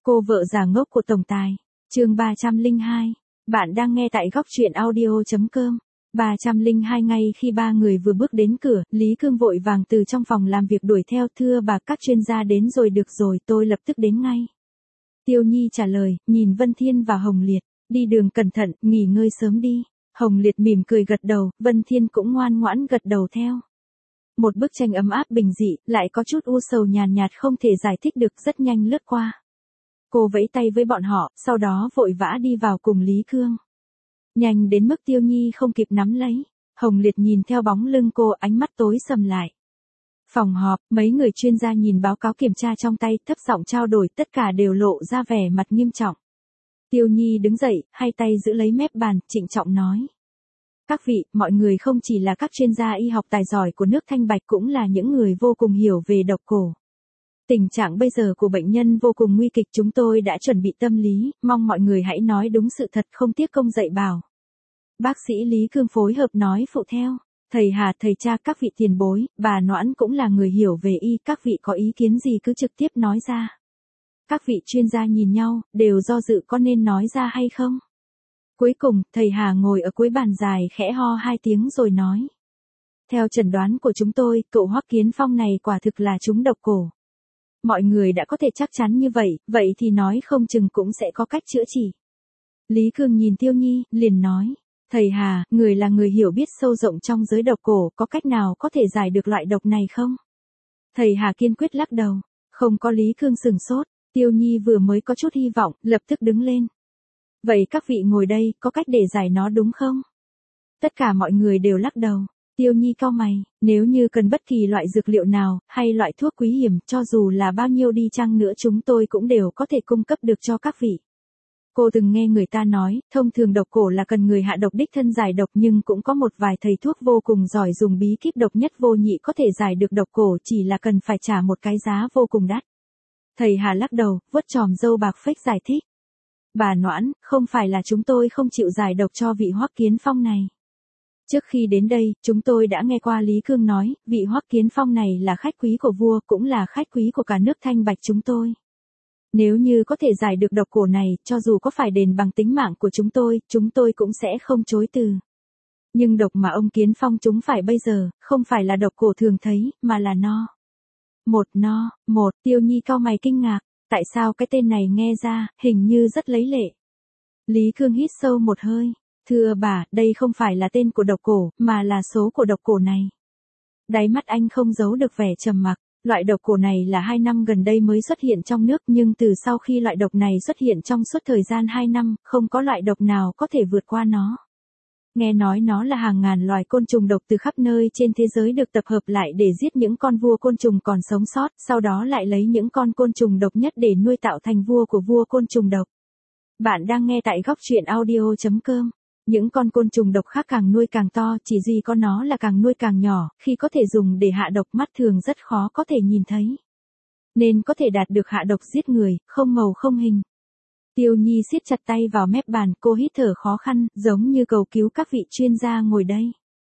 Cô vợ già ngốc của tổng tài. Chương 302. Bạn đang nghe tại góc truyện audio.com. 302 ngay khi ba người vừa bước đến cửa, Lý Cương vội vàng từ trong phòng làm việc đuổi theo, thưa bà, các chuyên gia đến rồi. Được rồi, tôi lập tức đến ngay. Tiêu Nhi trả lời, nhìn Vân Thiên và Hồng Liệt, đi đường cẩn thận, nghỉ ngơi sớm đi. Hồng Liệt mỉm cười gật đầu, Vân Thiên cũng ngoan ngoãn gật đầu theo. Một bức tranh ấm áp bình dị, lại có chút u sầu nhàn nhạt không thể giải thích được, rất nhanh lướt qua. Cô vẫy tay với bọn họ, sau đó vội vã đi vào cùng Lý Cương. Nhanh đến mức Tiêu Nhi không kịp nắm lấy. Hồng Liệt nhìn theo bóng lưng cô, ánh mắt tối sầm lại. Phòng họp, mấy người chuyên gia nhìn báo cáo kiểm tra trong tay, thấp giọng trao đổi, tất cả đều lộ ra vẻ mặt nghiêm trọng. Tiêu Nhi đứng dậy, hai tay giữ lấy mép bàn, trịnh trọng nói. Các vị, mọi người không chỉ là các chuyên gia y học tài giỏi của nước Thanh Bạch, cũng là những người vô cùng hiểu về độc cổ. Tình trạng bây giờ của bệnh nhân vô cùng nguy kịch, chúng tôi đã chuẩn bị tâm lý, mong mọi người hãy nói đúng sự thật, không tiếc công dạy bảo. Bác sĩ Lý Cương phối hợp nói phụ theo. Thầy Hà, thầy Cha, các vị tiền bối, bà Noãn cũng là người hiểu về y, các vị có ý kiến gì cứ trực tiếp nói ra. Các vị chuyên gia nhìn nhau, đều do dự có nên nói ra hay không. Cuối cùng, thầy Hà ngồi ở cuối bàn dài khẽ ho 2 tiếng rồi nói. Theo chẩn đoán của chúng tôi, cậu Hoắc Kiến Phong này quả thực là trúng độc cổ. Mọi người đã có thể chắc chắn như vậy, vậy thì nói không chừng cũng sẽ có cách chữa trị. Lý Cương nhìn Tiêu Nhi, liền nói. Thầy Hà, người là người hiểu biết sâu rộng trong giới độc cổ, có cách nào có thể giải được loại độc này không? Thầy Hà kiên quyết lắc đầu. Không có. Lý Cương sừng sốt. Tiêu Nhi vừa mới có chút hy vọng, lập tức đứng lên. Vậy các vị ngồi đây, có cách để giải nó đúng không? Tất cả mọi người đều lắc đầu. Tiêu Nhi cau mày, nếu như cần bất kỳ loại dược liệu nào, hay loại thuốc quý hiểm, cho dù là bao nhiêu đi chăng nữa chúng tôi cũng đều có thể cung cấp được cho các vị. Cô từng nghe người ta nói, thông thường độc cổ là cần người hạ độc đích thân giải độc, nhưng cũng có một vài thầy thuốc vô cùng giỏi dùng bí kíp độc nhất vô nhị có thể giải được độc cổ, chỉ là cần phải trả một cái giá vô cùng đắt. Thầy Hà lắc đầu, vuốt chòm râu bạc phách giải thích. Bà Noãn, không phải là chúng tôi không chịu giải độc cho vị Hoắc Kiến Phong này. Trước khi đến đây, chúng tôi đã nghe qua Lý Cương nói, vị Hoắc Kiến Phong này là khách quý của vua, cũng là khách quý của cả nước Thanh Bạch chúng tôi. Nếu như có thể giải được độc cổ này, cho dù có phải đền bằng tính mạng của chúng tôi cũng sẽ không chối từ. Nhưng độc mà ông Kiến Phong trúng phải bây giờ, không phải là độc cổ thường thấy, mà là no. Tiêu Nhi cau mày kinh ngạc, tại sao cái tên này nghe ra, hình như rất lấy lệ. Lý Cương hít sâu một hơi, thưa bà, đây không phải là tên của độc cổ, mà là số của độc cổ này. Đáy mắt anh không giấu được vẻ trầm mặc. Loại độc cổ này là 2 năm gần đây mới xuất hiện trong nước, nhưng từ sau khi loại độc này xuất hiện trong suốt thời gian 2 năm, không có loại độc nào có thể vượt qua nó. Nghe nói nó là hàng ngàn loài côn trùng độc từ khắp nơi trên thế giới được tập hợp lại để giết những con vua côn trùng còn sống sót, sau đó lại lấy những con côn trùng độc nhất để nuôi tạo thành vua của vua côn trùng độc. Bạn đang nghe tại góc truyện audio.com. Những con côn trùng độc khác càng nuôi càng to, chỉ duy có nó là càng nuôi càng nhỏ, khi có thể dùng để hạ độc mắt thường rất khó có thể nhìn thấy. Nên có thể đạt được hạ độc giết người, không màu không hình. Tiêu Nhi siết chặt tay vào mép bàn, cô hít thở khó khăn, giống như cầu cứu các vị chuyên gia ngồi đây.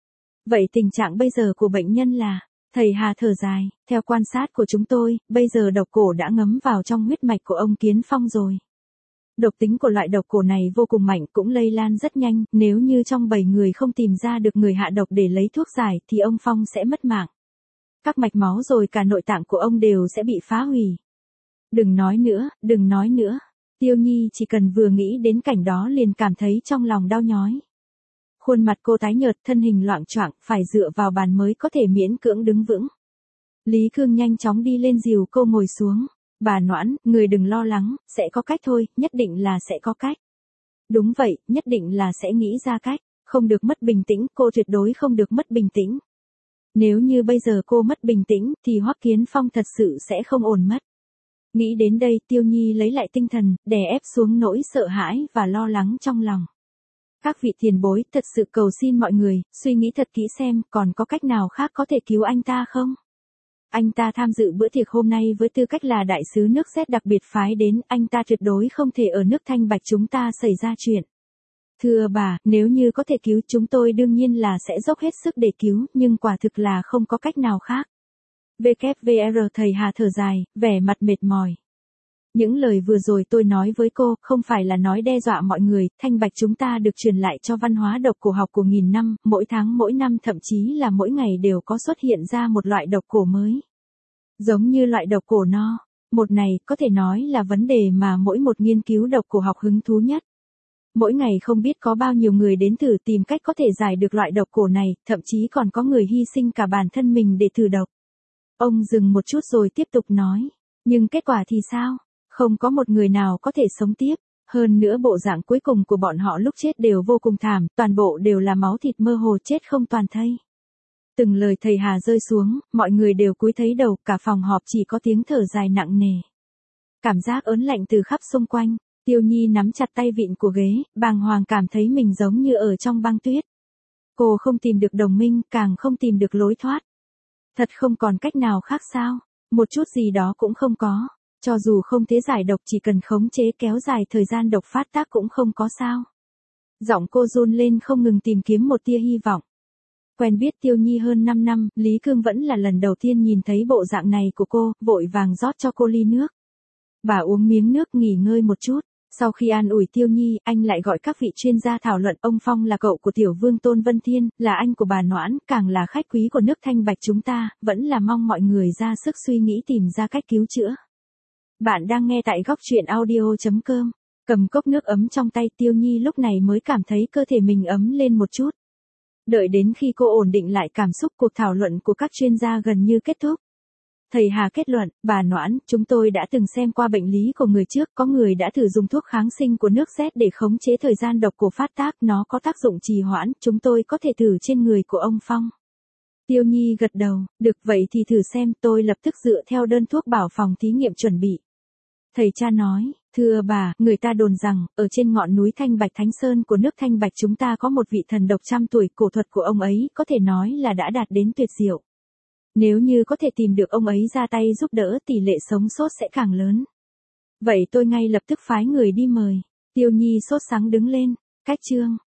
Vậy tình trạng bây giờ của bệnh nhân là? Thầy Hà thở dài, theo quan sát của chúng tôi, bây giờ độc cổ đã ngấm vào trong huyết mạch của ông Kiến Phong rồi. Độc tính của loại độc cổ này vô cùng mạnh, cũng lây lan rất nhanh, nếu như trong 7 người không tìm ra được người hạ độc để lấy thuốc giải thì ông Phong sẽ mất mạng. Các mạch máu rồi cả nội tạng của ông đều sẽ bị phá hủy. Đừng nói nữa. Tiêu Nhi chỉ cần vừa nghĩ đến cảnh đó liền cảm thấy trong lòng đau nhói. Khuôn mặt cô tái nhợt, thân hình loạng choạng, phải dựa vào bàn mới có thể miễn cưỡng đứng vững. Lý Cương nhanh chóng đi lên dìu cô ngồi xuống. Bà Noãn, người đừng lo lắng, sẽ có cách thôi, nhất định là sẽ có cách. Đúng vậy, nhất định là sẽ nghĩ ra cách, không được mất bình tĩnh, cô tuyệt đối không được mất bình tĩnh. Nếu như bây giờ cô mất bình tĩnh, thì Hoắc Kiến Phong thật sự sẽ không ổn mất. Nghĩ đến đây, Tiêu Nhi lấy lại tinh thần, đè ép xuống nỗi sợ hãi và lo lắng trong lòng. Các vị tiền bối, thật sự cầu xin mọi người, suy nghĩ thật kỹ xem, còn có cách nào khác có thể cứu anh ta không? Anh ta tham dự bữa tiệc hôm nay với tư cách là đại sứ nước Séc đặc biệt phái đến, anh ta tuyệt đối không thể ở nước Thanh Bạch chúng ta xảy ra chuyện. Thưa bà, nếu như có thể cứu chúng tôi đương nhiên là sẽ dốc hết sức để cứu, nhưng quả thực là không có cách nào khác. WVR thầy Hà thở dài, vẻ mặt mệt mỏi. Những lời vừa rồi tôi nói với cô, không phải là nói đe dọa mọi người, thanh bạch chúng ta được truyền lại cho văn hóa độc cổ học của nghìn năm, mỗi tháng mỗi năm thậm chí là mỗi ngày đều có xuất hiện ra một loại độc cổ mới. Giống như loại độc cổ no. Một này, có thể nói là vấn đề mà mỗi một nghiên cứu độc cổ học hứng thú nhất. Mỗi ngày không biết có bao nhiêu người đến thử tìm cách có thể giải được loại độc cổ này, thậm chí còn có người hy sinh cả bản thân mình để thử độc. Ông dừng một chút rồi tiếp tục nói. Nhưng kết quả thì sao? Không có một người nào có thể sống tiếp. Hơn nữa bộ dạng cuối cùng của bọn họ lúc chết đều vô cùng thảm, toàn bộ đều là máu thịt mơ hồ chết không toàn thây. Từng lời thầy Hà rơi xuống, mọi người đều cúi thấy đầu, cả phòng họp chỉ có tiếng thở dài nặng nề. Cảm giác ớn lạnh từ khắp xung quanh, Tiêu Nhi nắm chặt tay vịn của ghế, bàng hoàng cảm thấy mình giống như ở trong băng tuyết. Cô không tìm được đồng minh, càng không tìm được lối thoát. Thật không còn cách nào khác sao? Một chút gì đó cũng không có. Cho dù không thể giải độc chỉ cần khống chế kéo dài thời gian độc phát tác cũng không có sao. Giọng cô run lên không ngừng tìm kiếm một tia hy vọng. Quen biết Tiêu Nhi hơn 5 năm, Lý Cương vẫn là lần đầu tiên nhìn thấy bộ dạng này của cô, vội vàng rót cho cô ly nước. Bà uống miếng nước nghỉ ngơi một chút. Sau khi an ủi Tiêu Nhi, anh lại gọi các vị chuyên gia thảo luận. Ông Phong là cậu của Tiểu Vương Tôn Vân Thiên, là anh của bà Noãn, càng là khách quý của nước Thanh Bạch chúng ta, vẫn là mong mọi người ra sức suy nghĩ tìm ra cách cứu chữa. Bạn đang nghe tại góc truyện audio.com. Cầm cốc nước ấm trong tay Tiêu Nhi lúc này mới cảm thấy cơ thể mình ấm lên một chút. Đợi đến khi cô ổn định lại cảm xúc, cuộc thảo luận của các chuyên gia gần như kết thúc. Thầy Hà kết luận, bà Noãn, chúng tôi đã từng xem qua bệnh lý của người trước, có người đã thử dùng thuốc kháng sinh của nước Z để khống chế thời gian độc cổ phát tác, nó có tác dụng trì hoãn, chúng tôi có thể thử trên người của ông Phong. Tiêu Nhi gật đầu, được vậy thì thử xem, tôi lập tức dựa theo đơn thuốc bảo phòng thí nghiệm chuẩn bị. Thầy cha nói, thưa bà, người ta đồn rằng, ở trên ngọn núi Thanh Bạch Thánh Sơn của nước Thanh Bạch chúng ta có một vị thần độc 100 tuổi, cổ thuật của ông ấy có thể nói là đã đạt đến tuyệt diệu. Nếu như có thể tìm được ông ấy ra tay giúp đỡ, tỷ lệ sống sót sẽ càng lớn. Vậy tôi ngay lập tức phái người đi mời. Tiêu Nhi sốt sắng đứng lên. Cách chương